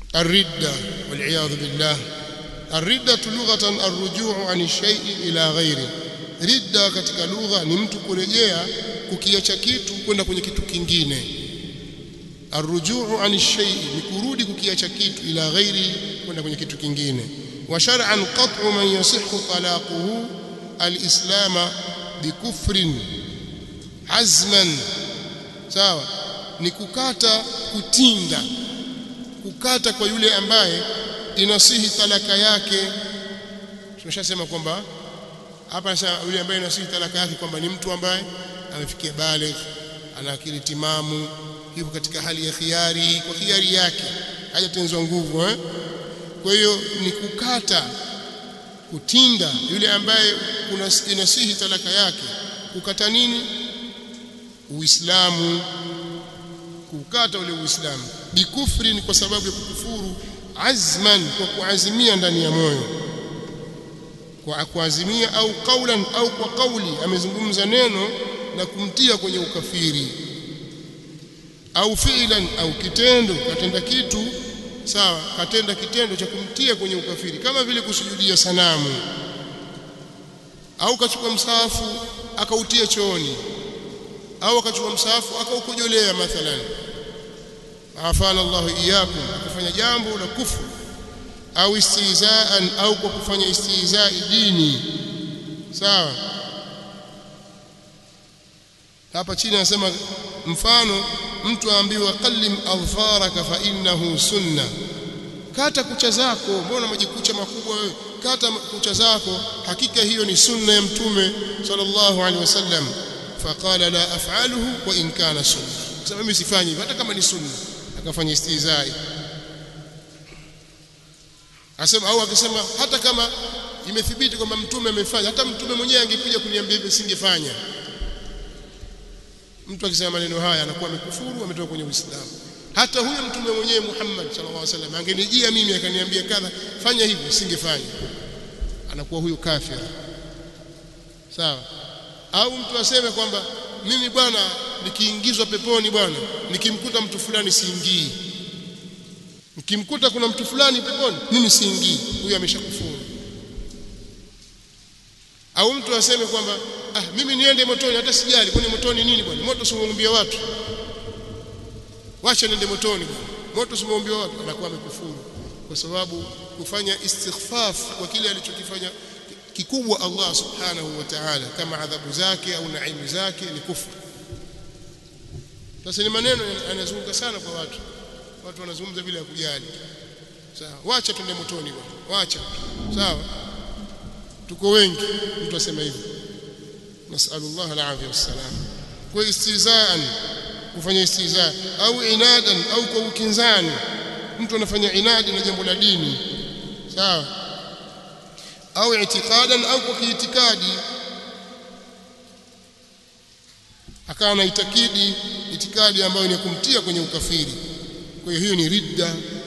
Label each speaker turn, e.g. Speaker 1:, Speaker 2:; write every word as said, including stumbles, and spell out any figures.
Speaker 1: الردة والعياذ بالله. الردة لغة الرجوع عن الشيء إلى غيره. ridda katika lugha ni mtu kurejea kukiacha kitu kwenda kwenye kitu kingine. Arrujuu ani shay ni kurudi kukiacha kitu ila ghairi kwenda kwenye kitu kingine. Wa shar'an qat'u man yasihhu talaquhu al-islam bikufrin azman. Sawa, ni kukata kutinda, kukata kwa yule ambaye inasihi talaka yake. Tumeshasema kwamba hapa sasa yule ambaye inasihi talaka yake kwamba ni mtu ambaye amefikia baligh, ana akili timamu, yuko katika hali ya khiari, kwa khiari yake hajatenzwa nguvu eh. Kwa hiyo ni kukata, kutinda yule ambaye inasihi talaka yake. Kukata nini? Uislamu, kukata ule Uislamu. Bikufri ni kwa sababu ya kukufuru, azman kwa kuazimia ndani ya moyo, kwa kuazimia, au qaulan au kwa kauli, amezungumza neno na kumtia kwenye ukafiri, au fi'lan au kitendo, katenda kitu sawa, katenda kitendo cha kumtia kwenye ukafiri, kama vile kusujudia sanamu, au kachukua msahafu akautia chooni, au akachukua msahafu akaukojolea mathalan, afana Allahu iyyakum, akafanya jambo la kufuru, au istihzaan, au kwa kufanya istihzai dini. Sawa, hapa chini anasema mfano, mtu aambiwa qallim adfaraka fa innahu sunna, kata kucha zako, mbona majikucha makubwa wewe, kata kucha zako, hakika hiyo ni sunna ya mtume sallallahu alaihi wasallam. Faqala la af'aluhu wa in kana sunna, sema mimi sifanyi hata kama ni sunna, akafanya istihzai. Asema, au akisema hata kama imethibiti kwamba mtume amefanya, hata mtume mwenyewe angekuja kuniambia hivyo singefanya. Mtu akisema maneno haya anakuwa amekufuru, ametoka kwenye Uislamu. Hata huyo mtume mwenyewe Muhammad sallallahu alaihi wasallam angenijia mimi akaniambia kadha, fanya hivi, singefanya, anakuwa huyo kafir. Sawa. Au mtu aseme kwamba mimi bwana nikiingizwa peponi bwana, nikimkuta mtu fulani siingii, nikimkuta kuna mtu fulani peponi mimi siingii, huyo ameshakufuru. Au mtu aseme kwamba ah, mimi niende motoni hata sijali, kwani motoni nini bwana, moto simuumbia watu, wacha niende motoni bwana, moto simuumbia watu, anakuwa amekufuru, kwa sababu kufanya istighfaf kwa kile alichokifanya kikubwa Allah subhanahu wa ta'ala, kama adhabu zake au naimu zake, ni kufuru. Sasa ni maneno yanazunguka sana kwa watu, watu wanazungumza bila kujali. Sawa, wacha twende motoni bwana, wacha. Sawa, tuko wengi, mtu asema hivyo, nasallallahu alaihi wasallam. Kwa istizaan, kufanya istizaa, au inadan, au kwa ukinzani, mtu anafanya inadi na jambo la dini. Sawa, au i'tiqadan, au kwa kiitikadi, akawa na itikadi itikadi ambayo ni kumtia kwenye ukafiri. Kwa hiyo hiyo ni ridda